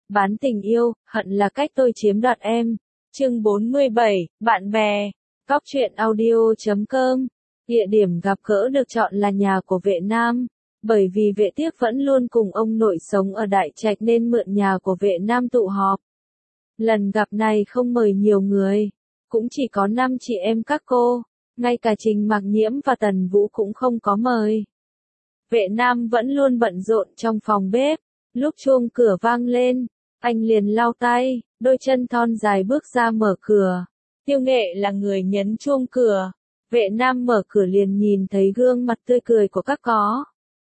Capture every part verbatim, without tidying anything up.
Bán tình yêu, hận là cách tôi chiếm đoạt em. Chương bốn mươi bảy, bạn bè. Góc truyện audio chấm com. Địa điểm gặp gỡ được chọn là nhà của Vệ Nam. Bởi vì Vệ Tiếc vẫn luôn cùng ông nội sống ở Đại Trạch nên mượn nhà của Vệ Nam tụ họp. Lần gặp này không mời nhiều người, cũng chỉ có năm chị em các cô, ngay cả Trình Mạc Nhiễm và Tần Vũ cũng không có mời. Vệ Nam vẫn luôn bận rộn trong phòng bếp, lúc chuông cửa vang lên, anh liền lau tay, đôi chân thon dài bước ra mở cửa. Tiêu Nghệ là người nhấn chuông cửa. Vệ Nam mở cửa liền nhìn thấy gương mặt tươi cười của các có.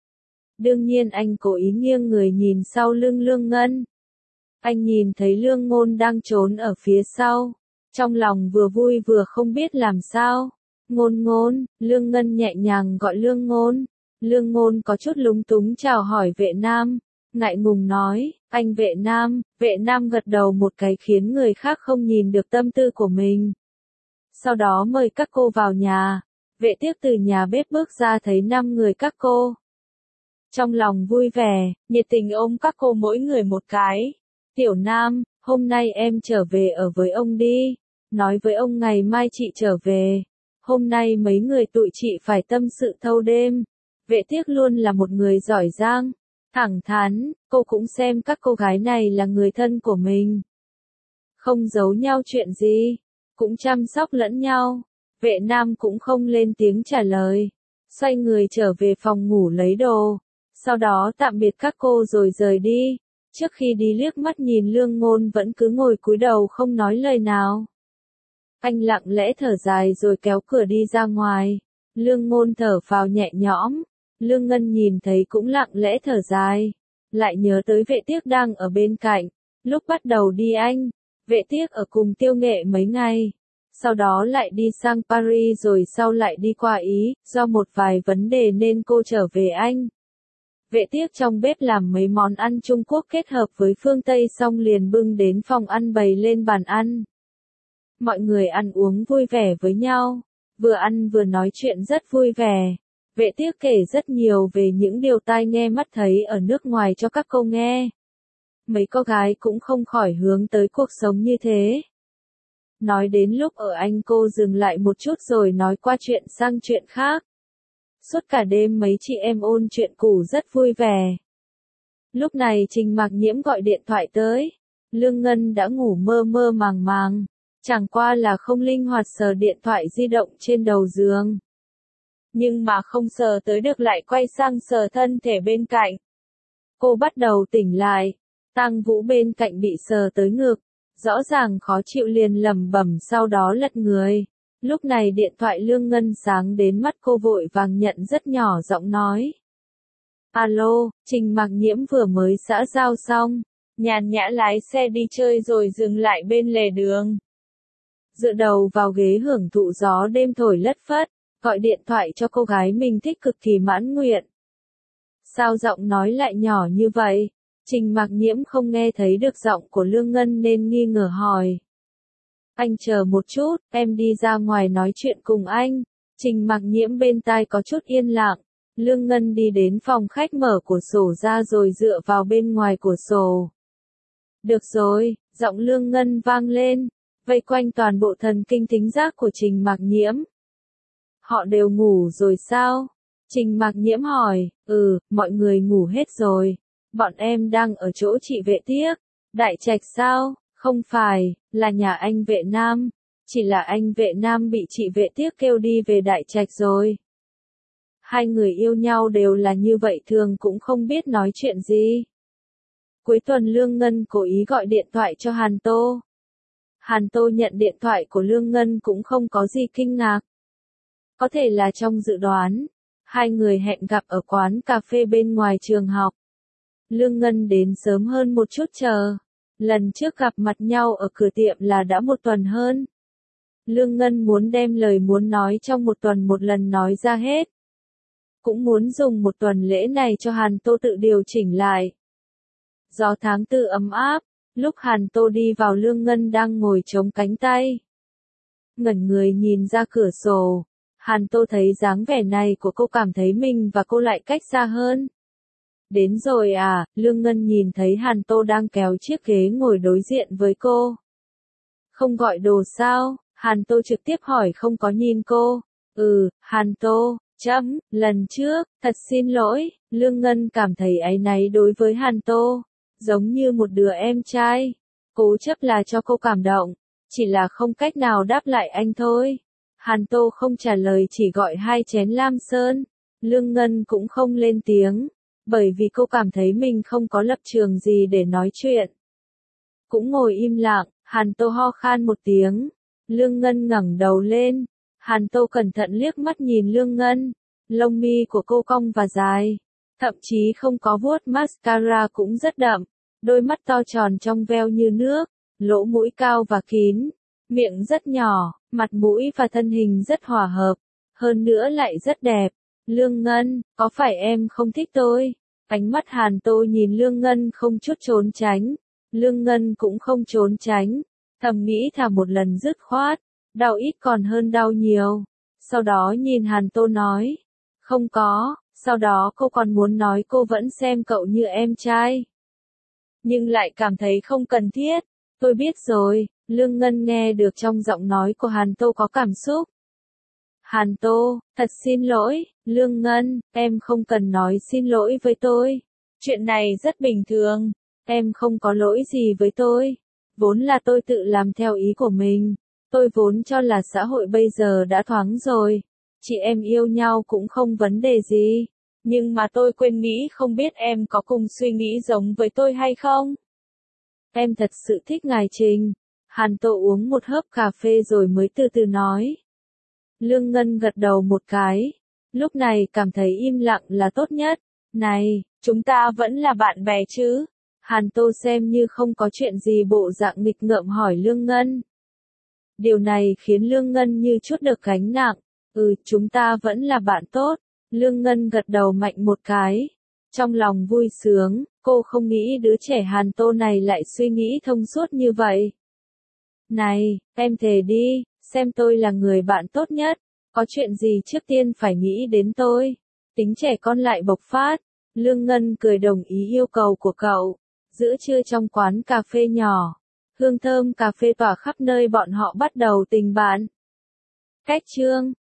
Đương nhiên anh cố ý nghiêng người nhìn sau lưng Lương Ngân. Anh nhìn thấy Lương Ngôn đang trốn ở phía sau. Trong lòng vừa vui vừa không biết làm sao. Ngôn ngôn, Lương Ngân nhẹ nhàng gọi Lương Ngôn. Lương Ngôn có chút lúng túng chào hỏi Vệ Nam. Ngại ngùng nói, anh Vệ Nam. Vệ Nam gật đầu một cái khiến người khác không nhìn được tâm tư của mình. Sau đó mời các cô vào nhà. Vệ Tiếc từ nhà bếp bước ra thấy năm người các cô. Trong lòng vui vẻ, nhiệt tình ôm các cô mỗi người một cái. Tiểu Nam, hôm nay em trở về ở với ông đi. Nói với ông ngày mai chị trở về. Hôm nay mấy người tụi chị phải tâm sự thâu đêm. Vệ Tiếc luôn là một người giỏi giang, thẳng thắn, cô cũng xem các cô gái này là người thân của mình. Không giấu nhau chuyện gì, cũng chăm sóc lẫn nhau. Vệ Nam cũng không lên tiếng trả lời. Xoay người trở về phòng ngủ lấy đồ. Sau đó tạm biệt các cô rồi rời đi. Trước khi đi liếc mắt nhìn Lương Ngôn vẫn cứ ngồi cúi đầu không nói lời nào. Anh lặng lẽ thở dài rồi kéo cửa đi ra ngoài. Lương Ngôn thở phào nhẹ nhõm. Lương Ngân nhìn thấy cũng lặng lẽ thở dài. Lại nhớ tới Vệ Tiếc đang ở bên cạnh. Lúc bắt đầu đi anh, Vệ Tiếc ở cùng Tiêu Nghệ mấy ngày. Sau đó lại đi sang Paris rồi sau lại đi qua Ý. Do một vài vấn đề nên cô trở về Anh. Vệ Tiếc trong bếp làm mấy món ăn Trung Quốc kết hợp với phương Tây xong liền bưng đến phòng ăn bày lên bàn ăn. Mọi người ăn uống vui vẻ với nhau. Vừa ăn vừa nói chuyện rất vui vẻ. Vệ Tiếc kể rất nhiều về những điều tai nghe mắt thấy ở nước ngoài cho các cô nghe. Mấy cô gái cũng không khỏi hướng tới cuộc sống như thế. Nói đến lúc ở Anh cô dừng lại một chút rồi nói qua chuyện sang chuyện khác. Suốt cả đêm mấy chị em ôn chuyện cũ rất vui vẻ. Lúc này Trình Mạc Nhiễm gọi điện thoại tới. Lương Ngân đã ngủ mơ mơ màng màng. Chẳng qua là không linh hoạt sờ điện thoại di động trên đầu giường. Nhưng mà không sờ tới được lại quay sang sờ thân thể bên cạnh. Cô bắt đầu tỉnh lại. Tang Vũ bên cạnh bị sờ tới ngực. Rõ ràng khó chịu liền lẩm bẩm sau đó lật người. Lúc này điện thoại Lương Ngân sáng đến mắt cô vội vàng nhận rất nhỏ giọng nói. Alo, Trình Mạc Nhiễm vừa mới xã giao xong. Nhàn nhã lái xe đi chơi rồi dừng lại bên lề đường. Dựa đầu vào ghế hưởng thụ gió đêm thổi lất phất. Gọi điện thoại cho cô gái mình thích cực kỳ mãn nguyện. Sao giọng nói lại nhỏ như vậy? Trình Mạc Nhiễm không nghe thấy được giọng của Lương Ngân nên nghi ngờ hỏi. Anh chờ một chút, em đi ra ngoài nói chuyện cùng anh. Trình Mạc Nhiễm bên tai có chút yên lặng. Lương Ngân đi đến phòng khách mở cửa sổ ra rồi dựa vào bên ngoài cửa sổ. Được rồi, giọng Lương Ngân vang lên, vây quanh toàn bộ thần kinh thính giác của Trình Mạc Nhiễm. Họ đều ngủ rồi sao? Trình Mạc Nhiễm hỏi, ừ, mọi người ngủ hết rồi. Bọn em đang ở chỗ chị Vệ Tiếc. Đại Trạch sao? Không phải, là nhà anh Vệ Nam. Chỉ là anh Vệ Nam bị chị Vệ Tiếc kêu đi về Đại Trạch rồi. Hai người yêu nhau đều là như vậy thường cũng không biết nói chuyện gì. Cuối tuần Lương Ngân cố ý gọi điện thoại cho Hàn Tô. Hàn Tô nhận điện thoại của Lương Ngân cũng không có gì kinh ngạc. Có thể là trong dự đoán. Hai người hẹn gặp ở quán cà phê bên ngoài trường học. Lương Ngân đến sớm hơn một chút chờ. Lần trước gặp mặt nhau ở cửa tiệm là đã một tuần hơn. Lương Ngân muốn đem lời muốn nói trong một tuần một lần nói ra hết. Cũng muốn dùng một tuần lễ này cho Hàn Tô tự điều chỉnh lại. Gió tháng tư ấm áp, lúc Hàn Tô đi vào Lương Ngân đang ngồi chống cánh tay. Ngẩn người nhìn ra cửa sổ. Hàn Tô thấy dáng vẻ này của cô cảm thấy mình và cô lại cách xa hơn. Đến rồi à, Lương Ngân nhìn thấy Hàn Tô đang kéo chiếc ghế ngồi đối diện với cô. Không gọi đồ sao? Hàn Tô trực tiếp hỏi không có nhìn cô. Ừ, Hàn Tô, chấm, lần trước, thật xin lỗi, Lương Ngân cảm thấy áy náy đối với Hàn Tô, giống như một đứa em trai, cố chấp là cho cô cảm động, chỉ là không cách nào đáp lại anh thôi. Hàn Tô không trả lời chỉ gọi hai chén lam sơn, Lương Ngân cũng không lên tiếng, bởi vì cô cảm thấy mình không có lập trường gì để nói chuyện. Cũng ngồi im lặng, Hàn Tô ho khan một tiếng, Lương Ngân ngẩng đầu lên. Hàn Tô cẩn thận liếc mắt nhìn Lương Ngân, lông mi của cô cong và dài, thậm chí không có vuốt mascara cũng rất đậm, đôi mắt to tròn trong veo như nước, lỗ mũi cao và kín, miệng rất nhỏ, mặt mũi và thân hình rất hòa hợp, hơn nữa lại rất đẹp. Lương Ngân, có phải em không thích tôi? Ánh mắt Hàn Tô nhìn Lương Ngân không chút trốn tránh, Lương Ngân cũng không trốn tránh, thầm nghĩ thả một lần dứt khoát. Đau ít còn hơn đau nhiều. Sau đó nhìn Hàn Tô nói. Không có, sau đó cô còn muốn nói cô vẫn xem cậu như em trai. Nhưng lại cảm thấy không cần thiết. Tôi biết rồi, Lương Ngân nghe được trong giọng nói của Hàn Tô có cảm xúc. Hàn Tô, thật xin lỗi, Lương Ngân, em không cần nói xin lỗi với tôi. Chuyện này rất bình thường, em không có lỗi gì với tôi. Vốn là tôi tự làm theo ý của mình. Tôi vốn cho là xã hội bây giờ đã thoáng rồi, chị em yêu nhau cũng không vấn đề gì, nhưng mà tôi quên nghĩ không biết em có cùng suy nghĩ giống với tôi hay không? Em thật sự thích ngài Trình. Hàn Tô uống một hớp cà phê rồi mới từ từ nói. Lương Ngân gật đầu một cái, lúc này cảm thấy im lặng là tốt nhất. Này, chúng ta vẫn là bạn bè chứ? Hàn Tô xem như không có chuyện gì bộ dạng nghịch ngợm hỏi Lương Ngân. Điều này khiến Lương Ngân như chút được gánh nặng. Ừ, chúng ta vẫn là bạn tốt. Lương Ngân gật đầu mạnh một cái. Trong lòng vui sướng, cô không nghĩ đứa trẻ Hàn Tô này lại suy nghĩ thông suốt như vậy. Này, em thề đi, xem tôi là người bạn tốt nhất. Có chuyện gì trước tiên phải nghĩ đến tôi. Tính trẻ con lại bộc phát. Lương Ngân cười đồng ý yêu cầu của cậu. Giữa trưa trong quán cà phê nhỏ. Hương thơm cà phê tỏa khắp nơi bọn họ bắt đầu tình bạn. Cách chương